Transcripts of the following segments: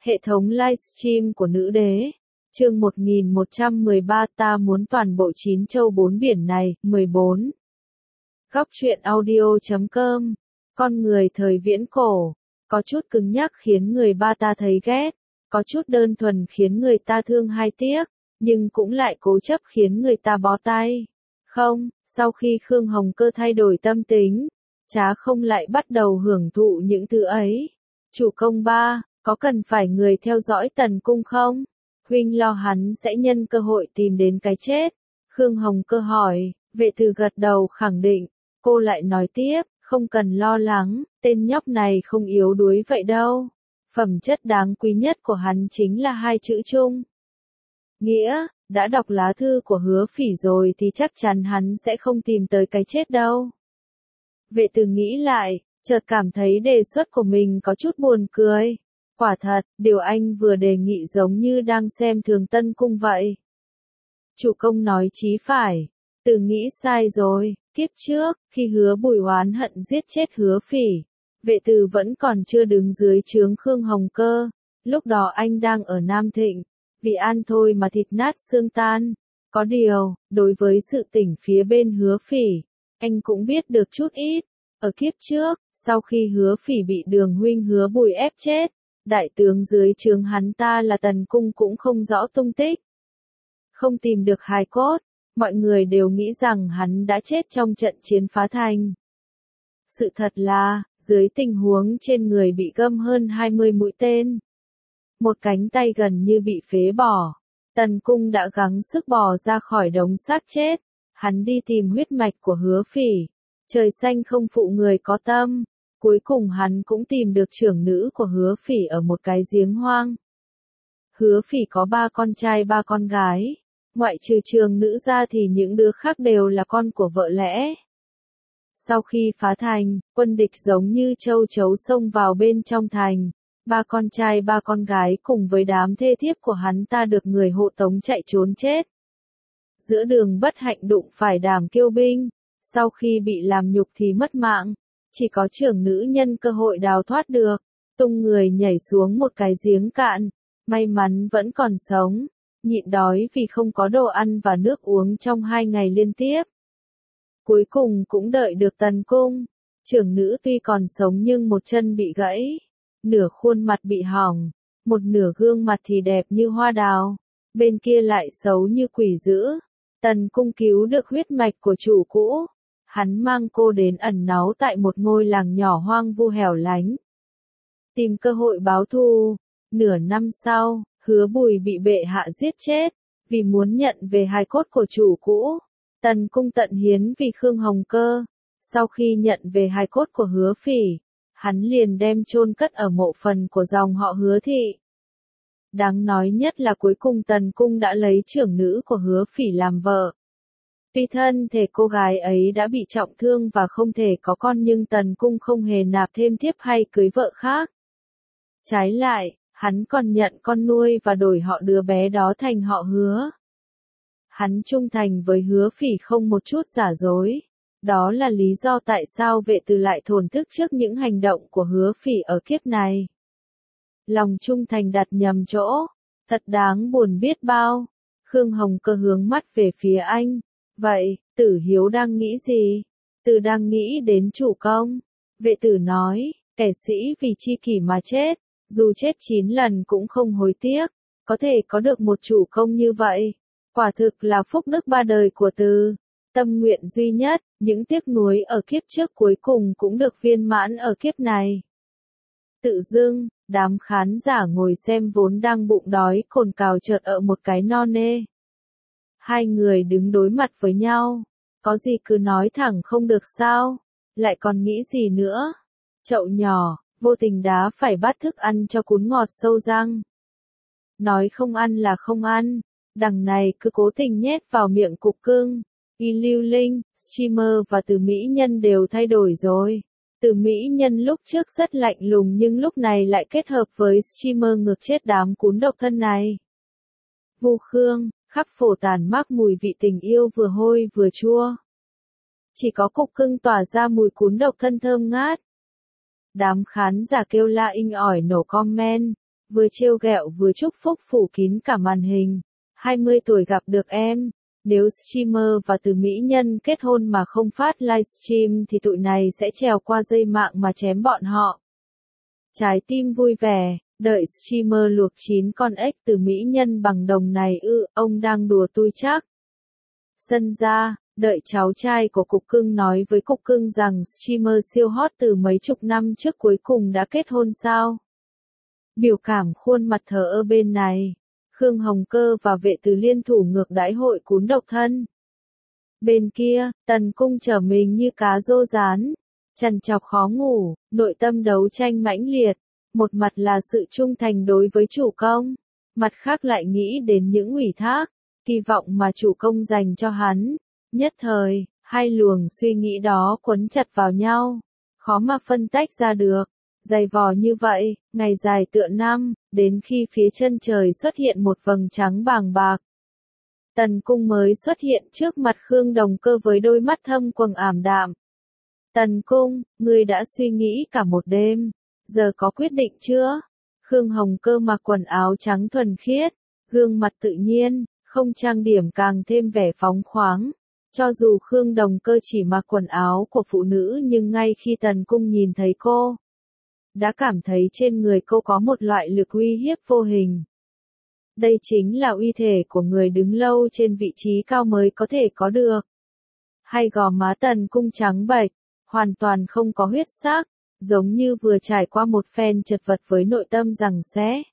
Hệ thống livestream của nữ đế. Chương 1113 ta muốn toàn bộ 9 châu 4 biển này, 14. Góc truyện audio.com. Con người thời viễn cổ, có chút cứng nhắc khiến người ta thấy ghét, có chút đơn thuần khiến người ta thương hay tiếc, nhưng cũng lại cố chấp khiến người ta bó tay. Không, sau khi Khương Hồng Cơ thay đổi tâm tính, Trá Không lại bắt đầu hưởng thụ những thứ ấy. Chủ công ba, có cần phải người theo dõi Tần Cung không? Huynh lo hắn sẽ nhân cơ hội tìm đến cái chết. Khương Hồng Cơ hỏi, Vệ Từ gật đầu khẳng định. Cô lại nói tiếp, không cần lo lắng, tên nhóc này không yếu đuối vậy đâu. Phẩm chất đáng quý nhất của hắn chính là 2 chữ chung. Nghĩa, đã đọc lá thư của Hứa Phỉ rồi thì chắc chắn hắn sẽ không tìm tới cái chết đâu. Vệ Từ nghĩ lại, chợt cảm thấy đề xuất của mình có chút buồn cười. Quả thật, điều anh vừa đề nghị giống như đang xem thường Tân Cung vậy. Chủ công nói chí phải, Từ nghĩ sai rồi, kiếp trước, khi Hứa Bùi oán hận giết chết Hứa Phỉ, Vệ Từ vẫn còn chưa đứng dưới trướng Khương Hồng Cơ, lúc đó anh đang ở Nam Thịnh, vì ăn thôi mà thịt nát xương tan. Có điều, đối với sự tỉnh phía bên Hứa Phỉ, anh cũng biết được chút ít. Ở kiếp trước, sau khi Hứa Phỉ bị Đường huynh Hứa Bùi ép chết, đại tướng dưới trướng hắn ta là Tần Cung cũng không rõ tung tích. Không tìm được hài cốt, mọi người đều nghĩ rằng hắn đã chết trong trận chiến phá thành. Sự thật là, dưới tình huống trên người bị găm hơn 20 mũi tên, một cánh tay gần như bị phế bỏ, Tần Cung đã gắng sức bò ra khỏi đống xác chết. Hắn đi tìm huyết mạch của Hứa Phỉ. Trời xanh không phụ người có tâm. Cuối cùng hắn cũng tìm được trưởng nữ của Hứa Phỉ ở một cái giếng hoang. Hứa Phỉ có 3 con trai 3 con gái. Ngoại trừ trường nữ ra thì những đứa khác đều là con của vợ lẽ. Sau khi phá thành, quân địch giống như châu chấu xông vào bên trong thành. 3 con trai 3 con gái cùng với đám thê thiếp của hắn ta được người hộ tống chạy trốn chết. Giữa đường bất hạnh đụng phải Đàm Kiêu binh. Sau khi bị làm nhục thì mất mạng. Chỉ có trưởng nữ nhân cơ hội đào thoát được. Tung người nhảy xuống một cái giếng cạn. May mắn vẫn còn sống. Nhịn đói vì không có đồ ăn và nước uống trong 2 ngày liên tiếp. Cuối cùng cũng đợi được Tần Cung. Trưởng nữ tuy còn sống nhưng một chân bị gãy. Nửa khuôn mặt bị hỏng. Một nửa gương mặt thì đẹp như hoa đào. Bên kia lại xấu như quỷ dữ. Tần Cung cứu được huyết mạch của chủ cũ. Hắn mang cô đến ẩn náu tại một ngôi làng nhỏ hoang vu hẻo lánh. Tìm cơ hội báo thù. Nửa năm sau, Hứa Bùi bị bệ hạ giết chết. Vì muốn nhận về hài cốt của chủ cũ, Tần Cung tận hiến vì Khương Hồng Cơ. Sau khi nhận về hài cốt của Hứa Phỉ, hắn liền đem chôn cất ở mộ phần của dòng họ Hứa Thị. Đáng nói nhất là cuối cùng Tần Cung đã lấy trưởng nữ của Hứa Phỉ làm vợ. Tuy thân thể cô gái ấy đã bị trọng thương và không thể có con nhưng Tần Cung không hề nạp thêm thiếp hay cưới vợ khác. Trái lại, hắn còn nhận con nuôi và đổi họ đứa bé đó thành họ Hứa. Hắn trung thành với Hứa Phỉ không một chút giả dối. Đó là lý do tại sao Vệ Từ lại thổn thức trước những hành động của Hứa Phỉ ở kiếp này. Lòng trung thành đặt nhầm chỗ, thật đáng buồn biết bao. Khương Hồng Cơ hướng mắt về phía anh. Vậy, Tử Hiếu đang nghĩ gì? Từ đang nghĩ đến chủ công. Vệ Tử nói, kẻ sĩ vì chi kỷ mà chết, dù chết 9 lần cũng không hối tiếc. Có thể có được một chủ công như vậy, quả thực là phúc đức 3 đời của Từ. Tâm nguyện duy nhất, những tiếc nuối ở kiếp trước cuối cùng cũng được viên mãn ở kiếp này. Tự dưng, đám khán giả ngồi xem vốn đang bụng đói cồn cào chợt ở một cái no nê. Hai người đứng đối mặt với nhau. Có gì cứ nói thẳng không được sao? Lại còn nghĩ gì nữa? Chậu nhỏ, vô tình đá phải bát thức ăn cho cún ngọt sâu răng. Nói không ăn là không ăn. Đằng này cứ cố tình nhét vào miệng cục cưng. Y Lưu Linh, streamer và Từ Mỹ Nhân đều thay đổi rồi. Từ Mỹ Nhân lúc trước rất lạnh lùng nhưng lúc này lại kết hợp với streamer ngược chết đám cún độc thân này. Vu Khương, khắp phổ tàn mác mùi vị tình yêu vừa hôi vừa chua. Chỉ có cục cưng tỏa ra mùi cún độc thân thơm ngát. Đám khán giả kêu la inh ỏi nổ comment. vừa trêu ghẹo vừa chúc phúc phủ kín cả màn hình. 20 tuổi gặp được em. Nếu streamer và từ mỹ nhân kết hôn mà không phát livestream thì tụi này sẽ trèo qua dây mạng mà chém bọn họ. Trái tim vui vẻ, đợi streamer luộc chín con ếch từ mỹ nhân bằng đồng này ông đang đùa tôi chắc. Sân ra, đợi cháu trai của Cục Cưng nói với Cục Cưng rằng streamer siêu hot từ mấy chục năm trước cuối cùng đã kết hôn sao. Biểu cảm khuôn mặt thờ ơ bên này. Khương Hồng Cơ và Vệ Từ liên thủ ngược đãi hội cún độc thân. Bên kia, Tần Cung trở mình như cá rô rán, trằn trọc khó ngủ, nội tâm đấu tranh mãnh liệt. Một mặt là sự trung thành đối với chủ công, mặt khác lại nghĩ đến những ủy thác, kỳ vọng mà chủ công dành cho hắn. Nhất thời, hai luồng suy nghĩ đó quấn chặt vào nhau, khó mà phân tách ra được. Dày vò như vậy, ngày dài tựa năm, đến khi phía chân trời xuất hiện một vầng trắng bàng bạc. Tần Cung mới xuất hiện trước mặt Khương Đồng Cơ với đôi mắt thâm quầng ảm đạm. Tần Cung, ngươi đã suy nghĩ cả một đêm, giờ có quyết định chưa? Khương Hồng Cơ mặc quần áo trắng thuần khiết, gương mặt tự nhiên, không trang điểm càng thêm vẻ phóng khoáng. Cho dù Khương Đồng Cơ chỉ mặc quần áo của phụ nữ nhưng ngay khi Tần Cung nhìn thấy cô, đã cảm thấy trên người cô có một loại lực uy hiếp vô hình. Đây chính là uy thể của người đứng lâu trên vị trí cao mới có thể có được. Hai gò má Tần Cung trắng bệch, hoàn toàn không có huyết sắc, giống như vừa trải qua một phen chật vật với nội tâm giằng xé.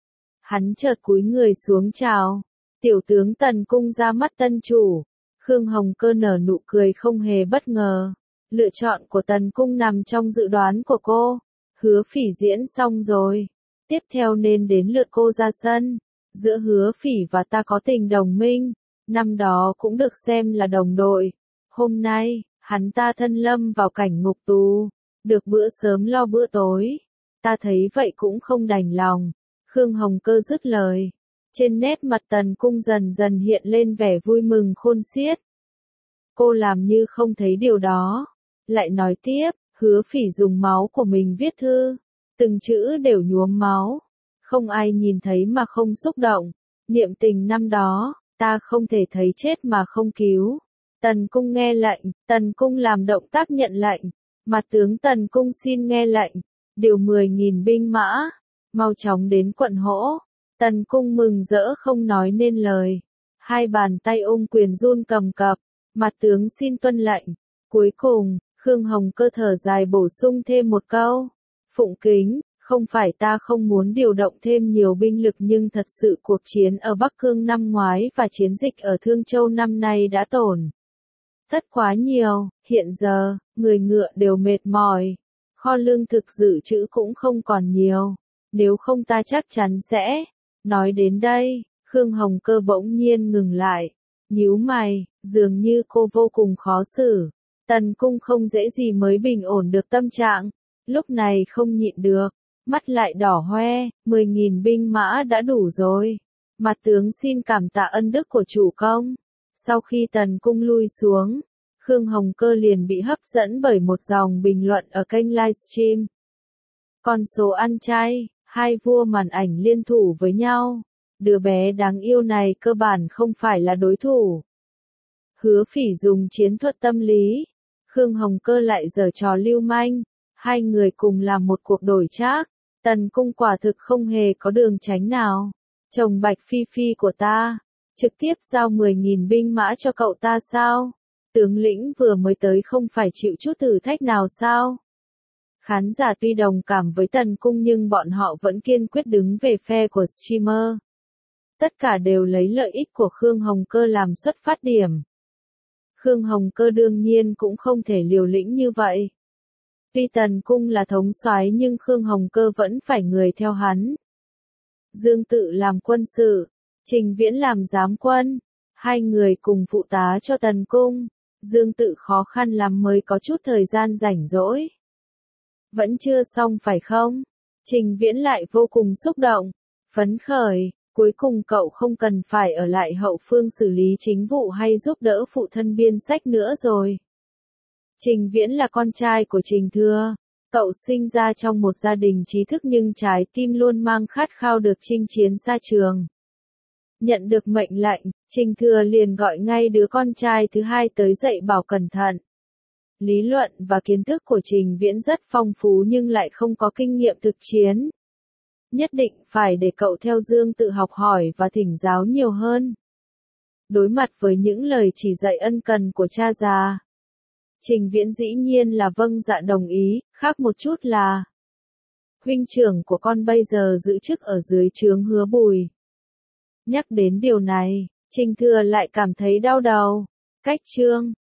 Hắn chợt cúi người xuống chào, tiểu tướng Tần Cung ra mắt tân chủ. Khương Hồng Cơ nở nụ cười không hề bất ngờ. Lựa chọn của Tần Cung nằm trong dự đoán của cô. Hứa Phỉ diễn xong rồi, tiếp theo nên đến lượt cô ra sân. Giữa Hứa Phỉ và ta có tình đồng minh, năm đó cũng được xem là đồng đội. Hôm nay, hắn ta thân lâm vào cảnh ngục tù, được bữa sớm lo bữa tối. Ta thấy vậy cũng không đành lòng. Khương Hồng Cơ dứt lời. Trên nét mặt Tần Cung dần dần hiện lên vẻ vui mừng khôn xiết. Cô làm như không thấy điều đó. Lại nói tiếp, Hứa Phỉ dùng máu của mình viết thư. Từng chữ đều nhuốm máu. Không ai nhìn thấy mà không xúc động. Niệm tình năm đó, ta không thể thấy chết mà không cứu. Tần Cung nghe lệnh, Tần Cung làm động tác nhận lệnh. Mặt tướng Tần Cung xin nghe lệnh. Điều 10.000 binh mã. Mau chóng đến quận Hỗ. Tần Cung mừng rỡ không nói nên lời. Hai bàn tay ôm quyền run cầm cập. Mặt tướng xin tuân lệnh. Cuối cùng, Khương Hồng Cơ thở dài bổ sung thêm một câu. Phụng kính, không phải ta không muốn điều động thêm nhiều binh lực nhưng thật sự cuộc chiến ở Bắc Cương năm ngoái và chiến dịch ở Thương Châu năm nay đã tổn thất quá nhiều. Hiện giờ, người ngựa đều mệt mỏi. Kho lương thực dự trữ cũng không còn nhiều. Nếu không ta chắc chắn sẽ. Nói đến đây, Khương Hồng Cơ bỗng nhiên ngừng lại. Nhíu mày, dường như cô vô cùng khó xử. Tần Cung không dễ gì mới bình ổn được tâm trạng. Lúc này không nhịn được. Mắt lại đỏ hoe, 10.000 binh mã đã đủ rồi. Mặt tướng xin cảm tạ ân đức của chủ công. Sau khi Tần Cung lui xuống, Khương Hồng Cơ liền bị hấp dẫn bởi một dòng bình luận ở kênh livestream. Con số ăn chay, hai vua màn ảnh liên thủ với nhau. Đứa bé đáng yêu này cơ bản không phải là đối thủ. Hứa Phỉ dùng chiến thuật tâm lý. Khương Hồng Cơ lại giở trò lưu manh. Hai người cùng làm một cuộc đổi trác. Tần Cung quả thực không hề có đường tránh nào. Chồng Bạch Phi Phi của ta, trực tiếp giao 10.000 binh mã cho cậu ta sao? Tướng lĩnh vừa mới tới không phải chịu chút thử thách nào sao? Khán giả tuy đồng cảm với Tần Cung nhưng bọn họ vẫn kiên quyết đứng về phe của streamer. Tất cả đều lấy lợi ích của Khương Hồng Cơ làm xuất phát điểm. Khương Hồng Cơ đương nhiên cũng không thể liều lĩnh như vậy. Tuy Tần Cung là thống soái nhưng Khương Hồng Cơ vẫn phải người theo hắn. Dương Tự làm quân sự, Trình Viễn làm giám quân, hai người cùng phụ tá cho Tần Cung. Dương Tự khó khăn lắm mới có chút thời gian rảnh rỗi. Vẫn chưa xong phải không? Trình Viễn lại vô cùng xúc động, phấn khởi, cuối cùng cậu không cần phải ở lại hậu phương xử lý chính vụ hay giúp đỡ phụ thân biên sách nữa rồi. Trình Viễn là con trai của Trình Thừa, Cậu sinh ra trong một gia đình trí thức nhưng trái tim luôn mang khát khao được chinh chiến xa trường. Nhận được mệnh lệnh, Trình Thừa liền gọi ngay đứa con trai thứ hai tới dạy bảo cẩn thận. Lý luận và kiến thức của Trình Viễn rất phong phú nhưng lại không có kinh nghiệm thực chiến. Nhất định phải để cậu theo Dương tự học hỏi và thỉnh giáo nhiều hơn. Đối mặt với những lời chỉ dạy ân cần của cha già, Trình Viễn dĩ nhiên là vâng dạ đồng ý, khác một chút là huynh trưởng của con bây giờ giữ chức ở dưới trướng Hứa Bùi. Nhắc đến điều này, Trình Thừa lại cảm thấy đau đầu. Cách chương